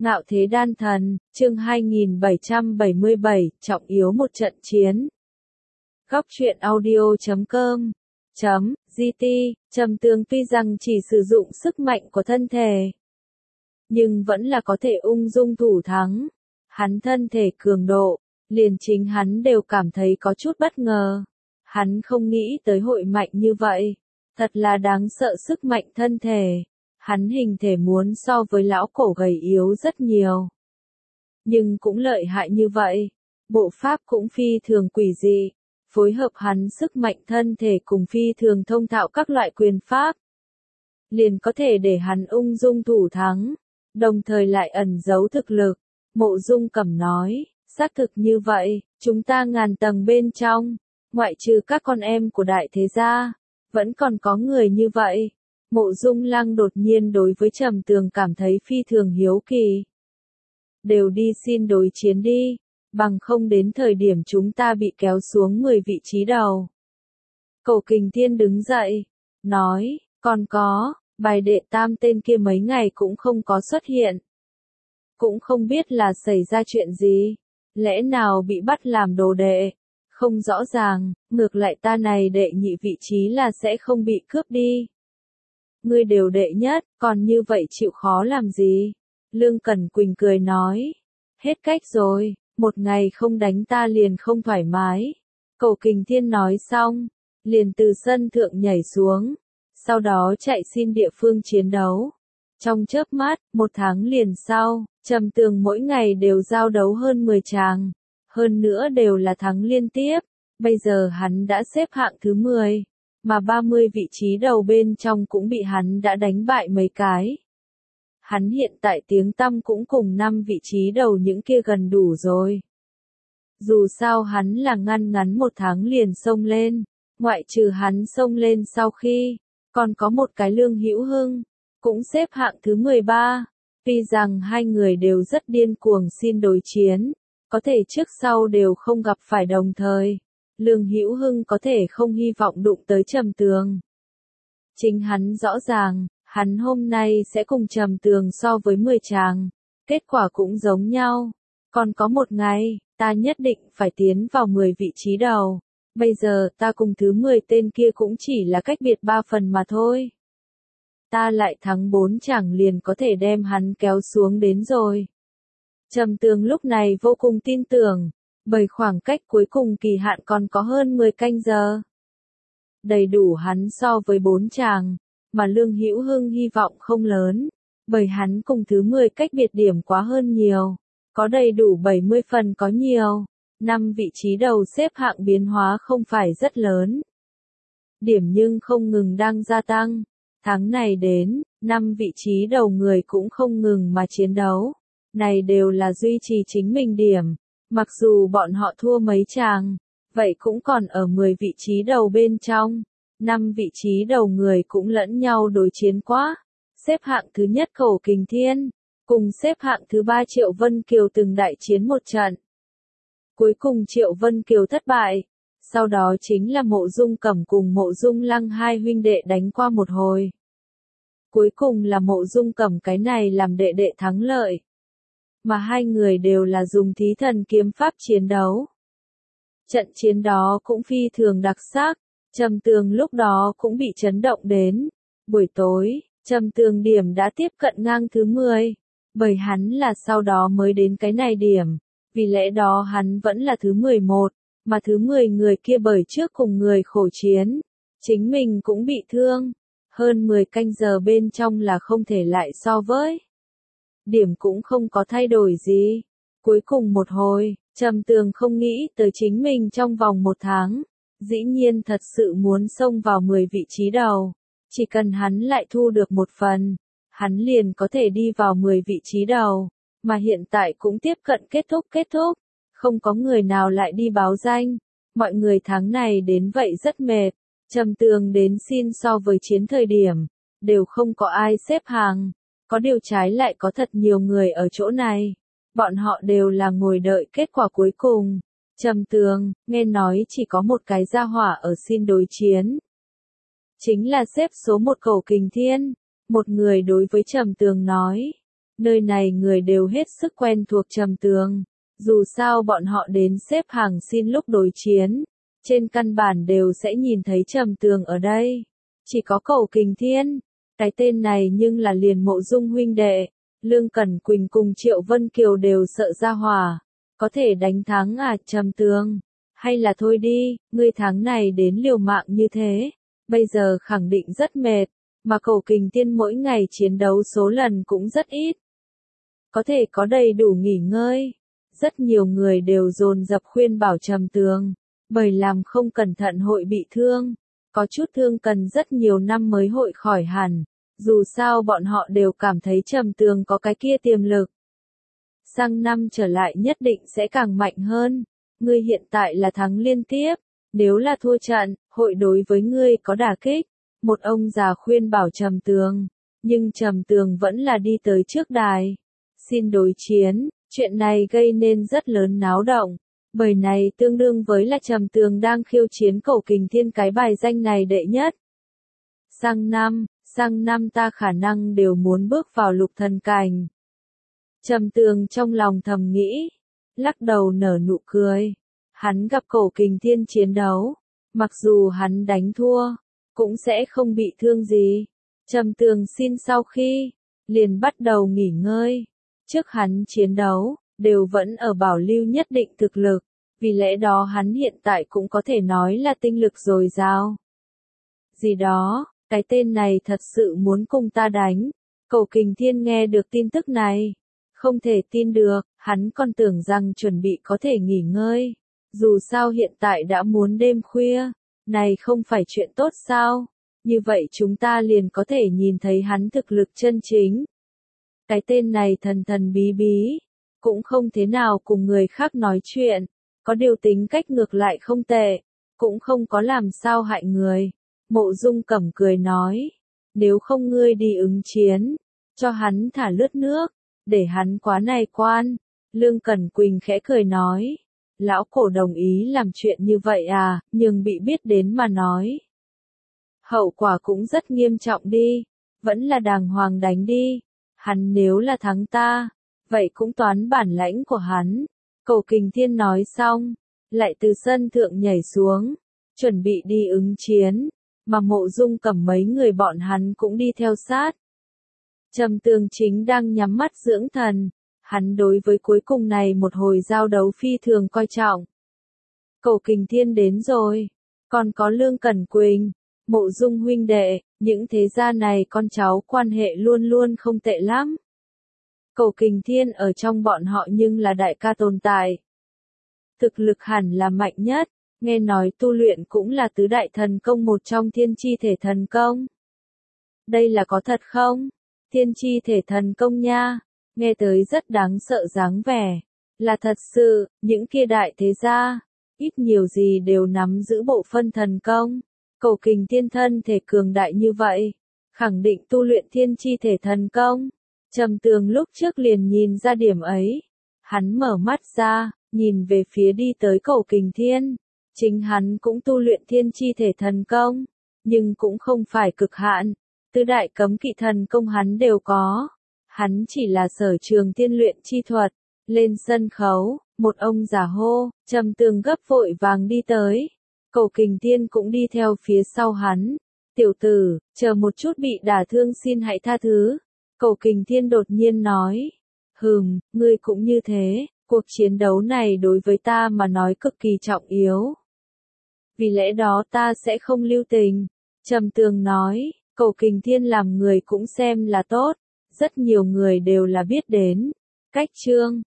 Ngạo thế đan thần, chương 2777, trọng yếu một trận chiến. Góc truyện audio.com .gt, Trầm Tường tuy rằng chỉ sử dụng sức mạnh của thân thể, nhưng vẫn là có thể ung dung thủ thắng. Hắn thân thể cường độ, liền chính hắn đều cảm thấy có chút bất ngờ. Hắn không nghĩ tới hội mạnh như vậy, thật là đáng sợ sức mạnh thân thể. Hắn hình thể muốn so với lão cổ gầy yếu rất nhiều, nhưng cũng lợi hại như vậy. Bộ pháp cũng phi thường quỷ dị, phối hợp hắn sức mạnh thân thể cùng phi thường thông thạo các loại quyền pháp, liền có thể để hắn ung dung thủ thắng, đồng thời lại ẩn giấu thực lực. Mộ Dung Cẩm nói, xác thực như vậy, chúng ta ngàn tầng bên trong, ngoại trừ các con em của đại thế gia, vẫn còn có người như vậy. Mộ Dung Lăng đột nhiên đối với Trầm Tường cảm thấy phi thường hiếu kỳ. Đều đi xin đối chiến đi, bằng không đến thời điểm chúng ta bị kéo xuống 10 vị trí đầu. Cổ Kình Thiên đứng dậy, nói, còn có, bài đệ tam tên kia mấy ngày cũng không có xuất hiện. Cũng không biết là xảy ra chuyện gì, lẽ nào bị bắt làm đồ đệ, không rõ ràng, ngược lại ta này đệ nhị vị trí là sẽ không bị cướp đi. Ngươi đều đệ nhất, còn như vậy chịu khó làm gì? Lương Cẩn Quỳnh cười nói, hết cách rồi, một ngày không đánh ta liền không thoải mái. Cổ Kình Thiên nói xong, liền từ sân thượng nhảy xuống, sau đó chạy xin địa phương chiến đấu. Trong chớp mắt, 1 tháng liền sau, Trầm Tường mỗi ngày đều giao đấu hơn 10 tràng, hơn nữa đều là thắng liên tiếp. Bây giờ hắn đã xếp hạng thứ 10. Mà 30 vị trí đầu bên trong cũng bị hắn đã đánh bại mấy cái. Hắn hiện tại tiếng tăm cũng cùng 5 vị trí đầu những kia gần đủ rồi. Dù sao hắn là ngắn 1 tháng liền xông lên, ngoại trừ hắn xông lên sau khi, còn có một cái Lương Hữu Hưng, cũng xếp hạng thứ 13. Tuy rằng hai người đều rất điên cuồng xin đối chiến, có thể trước sau đều không gặp phải đồng thời. Lương Hữu Hưng có thể không hy vọng đụng tới Trầm Tường. Chính hắn rõ ràng, hắn hôm nay sẽ cùng Trầm Tường so với 10 tràng, kết quả cũng giống nhau. Còn có một ngày, ta nhất định phải tiến vào 10 vị trí đầu. Bây giờ ta cùng thứ 10 tên kia cũng chỉ là cách biệt 3 phần mà thôi. Ta lại thắng 4 tràng liền có thể đem hắn kéo xuống đến rồi. Trầm Tường lúc này vô cùng tin tưởng. Bởi khoảng cách cuối cùng kỳ hạn còn có hơn 10 canh giờ. Đầy đủ hắn so với 4 tràng, mà Lương Hữu Hưng hy vọng không lớn, bởi hắn cùng thứ 10 cách biệt điểm quá hơn nhiều, có đầy đủ 70 phần có nhiều, 5 vị trí đầu xếp hạng biến hóa không phải rất lớn. Điểm nhưng không ngừng đang gia tăng, tháng này đến, 5 vị trí đầu người cũng không ngừng mà chiến đấu, này đều là duy trì chính mình điểm. Mặc dù bọn họ thua mấy tràng, vậy cũng còn ở 10 vị trí đầu bên trong. 5 vị trí đầu người cũng lẫn nhau đối chiến quá. Xếp hạng thứ nhất Cổ Kình Thiên, cùng xếp hạng thứ 3 Triệu Vân Kiều từng đại chiến một trận. Cuối cùng Triệu Vân Kiều thất bại, sau đó chính là Mộ Dung Cẩm cùng Mộ Dung Lăng hai huynh đệ đánh qua một hồi. Cuối cùng là Mộ Dung Cẩm cái này làm đệ đệ thắng lợi. Mà hai người đều là dùng thí thần kiếm pháp chiến đấu. Trận chiến đó cũng phi thường đặc sắc, Trầm Tường lúc đó cũng bị chấn động đến. Buổi tối, Trầm Tường điểm đã tiếp cận ngang thứ 10, bởi hắn là sau đó mới đến cái này điểm, vì lẽ đó hắn vẫn là thứ 11, mà thứ 10 người kia bởi trước cùng người khổ chiến, chính mình cũng bị thương, hơn 10 canh giờ bên trong là không thể lại so với. Điểm cũng không có thay đổi gì. Cuối cùng một hồi, Trầm Tường không nghĩ tới chính mình trong vòng 1 tháng, dĩ nhiên thật sự muốn xông vào 10 vị trí đầu. Chỉ cần hắn lại thu được 1 phần, hắn liền có thể đi vào 10 vị trí đầu, mà hiện tại cũng tiếp cận kết thúc. Không có người nào lại đi báo danh. Mọi người tháng này đến vậy rất mệt. Trầm Tường đến xin so với chiến thời điểm, đều không có ai xếp hàng. Có điều trái lại có thật nhiều người ở chỗ này. Bọn họ đều là ngồi đợi kết quả cuối cùng. Trầm Tường, nghe nói chỉ có một cái gia hỏa ở xin đối chiến. Chính là xếp số 1 Cổ Kình Thiên. Một người đối với Trầm Tường nói. Nơi này người đều hết sức quen thuộc Trầm Tường. Dù sao bọn họ đến xếp hàng xin lúc đối chiến, trên căn bản đều sẽ nhìn thấy Trầm Tường ở đây. Chỉ có Cẩu Kình Thiên, cái tên này nhưng là liền Mộ Dung huynh đệ, Lương Cẩn Quỳnh cùng Triệu Vân Kiều đều sợ ra hỏa. Có thể đánh thắng à Trầm Tường? Hay là thôi đi, ngươi tháng này đến liều mạng như thế, bây giờ khẳng định rất mệt, mà Cẩu Kình Thiên mỗi ngày chiến đấu số lần cũng rất ít. Có thể có đầy đủ nghỉ ngơi. Rất nhiều người đều dồn dập khuyên bảo Trầm Tường, bởi làm không cẩn thận hội bị thương, có chút thương cần rất nhiều năm mới hội khỏi hẳn, dù sao bọn họ đều cảm thấy Trầm Tường có cái kia tiềm lực. Sang năm trở lại nhất định sẽ càng mạnh hơn, ngươi hiện tại là thắng liên tiếp, nếu là thua trận, hội đối với ngươi có đả kích, một ông già khuyên bảo Trầm Tường, nhưng Trầm Tường vẫn là đi tới trước đài, xin đối chiến. Chuyện này gây nên rất lớn náo động, bởi này tương đương với là Trầm Tường đang khiêu chiến Cẩu Kình Thiên cái bài danh này đệ nhất. Sang năm ta khả năng đều muốn bước vào lục thần cảnh. Trầm Tường trong lòng thầm nghĩ, lắc đầu nở nụ cười. Hắn gặp Cẩu Kình Thiên chiến đấu, mặc dù hắn đánh thua, cũng sẽ không bị thương gì. Trầm Tường xin sau khi, liền bắt đầu nghỉ ngơi. Trước hắn chiến đấu, đều vẫn ở bảo lưu nhất định thực lực, vì lẽ đó hắn hiện tại cũng có thể nói là tinh lực dồi dào. Gì đó, cái tên này thật sự muốn cùng ta đánh. Cẩu Kình Thiên nghe được tin tức này, không thể tin được, hắn còn tưởng rằng chuẩn bị có thể nghỉ ngơi. Dù sao hiện tại đã muốn đêm khuya, này không phải chuyện tốt sao? Như vậy chúng ta liền có thể nhìn thấy hắn thực lực chân chính. Cái tên này thần thần bí bí, cũng không thế nào cùng người khác nói chuyện, có điều tính cách ngược lại không tệ, cũng không có làm sao hại người. Mộ Dung Cẩm cười nói, nếu không ngươi đi ứng chiến, cho hắn thả lướt nước, để hắn quá này quan. Lương Cẩn Quỳnh khẽ cười nói, lão cổ đồng ý làm chuyện như vậy à, nhưng bị biết đến mà nói. Hậu quả cũng rất nghiêm trọng đi, vẫn là đàng hoàng đánh đi. Hắn nếu là thắng ta, vậy cũng toán bản lãnh của hắn. Cẩu Kình Thiên nói xong, lại từ sân thượng nhảy xuống, chuẩn bị đi ứng chiến, mà Mộ Dung Cẩm mấy người bọn hắn cũng đi theo sát. Trầm Tường chính đang nhắm mắt dưỡng thần, hắn đối với cuối cùng này một hồi giao đấu phi thường coi trọng. Cẩu Kình Thiên đến rồi, còn có Lương Cẩn Quỳnh, Mộ Dung huynh đệ, những thế gia này con cháu quan hệ luôn luôn không tệ lắm. Cẩu Kình Thiên ở trong bọn họ nhưng là đại ca tồn tại. Thực lực hẳn là mạnh nhất, nghe nói tu luyện cũng là tứ đại thần công một trong thiên chi thể thần công. Đây là có thật không? Thiên chi thể thần công nha, nghe tới rất đáng sợ dáng vẻ. Là thật sự, những kia đại thế gia, ít nhiều gì đều nắm giữ bộ phân thần công. Cẩu Kình Thiên thân thể cường đại như vậy, khẳng định tu luyện thiên chi thể thần công. Trầm Tường lúc trước liền nhìn ra điểm ấy. Hắn mở mắt ra, nhìn về phía đi tới Cẩu Kình Thiên. Chính hắn cũng tu luyện thiên chi thể thần công, nhưng cũng không phải cực hạn. Tứ đại cấm kỵ thần công hắn đều có. Hắn chỉ là sở trường tiên luyện chi thuật. Lên sân khấu, một ông già hô, Trầm Tường gấp vội vàng đi tới. Cẩu Kình Thiên cũng đi theo phía sau hắn. Tiểu tử, chờ một chút bị đả thương xin hãy tha thứ. Cẩu Kình Thiên đột nhiên nói. Ngươi cũng như thế, cuộc chiến đấu này đối với ta mà nói cực kỳ trọng yếu. Vì lẽ đó ta sẽ không lưu tình. Trầm Tường nói, Cẩu Kình Thiên làm người cũng xem là tốt. Rất nhiều người đều là biết đến. Cách chương